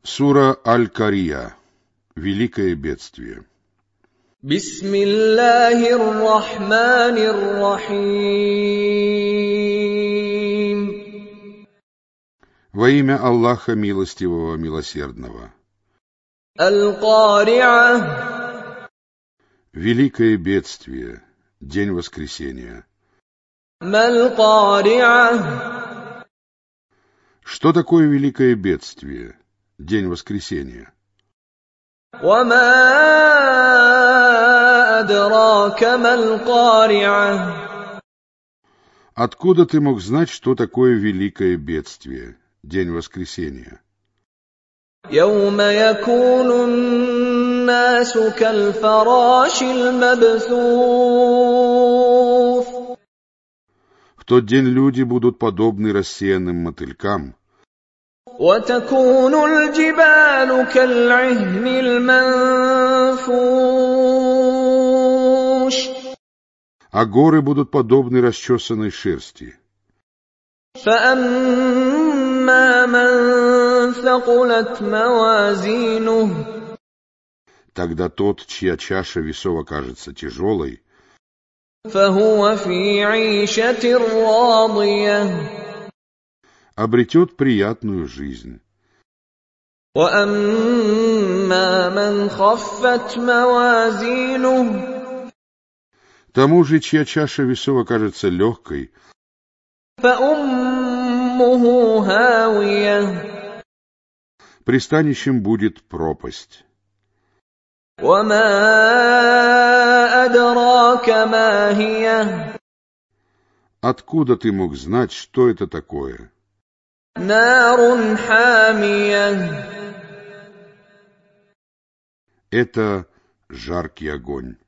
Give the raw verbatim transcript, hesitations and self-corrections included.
Сура Аль-Кария. Великое бедствие. Бисмиллахир рахманир рахим. Во имя Аллаха Милостивого, Милосердного. Аль-Кариа. Великое бедствие. День воскресения. Маль-Кариа. Что такое великое бедствие? День воскресения. Вама адрака маль-Кариа. Откуда ты мог знать, что такое великое бедствие? День воскресения. يوم يكون الناس كالفراش المبثوث. В тот день люди будут подобны рассеянным мотылькам, وتكون الجبال كالعهن المنفوش. а горы будут подобны расчесанной шерсти. فأما من ثقلت موازينه. Тогда тот, чья чаша весов окажется тяжелой, فهو في عيشة راضية. обретет приятную жизнь. وأما من خفت موازينه. Тому же, чья чаша весов окажется легкой, فأمه هاوية. пристанищем будет пропасть. وما أدراك ما هي. Откуда ты мог знать, что это такое? نار حامية. Это жаркий огонь.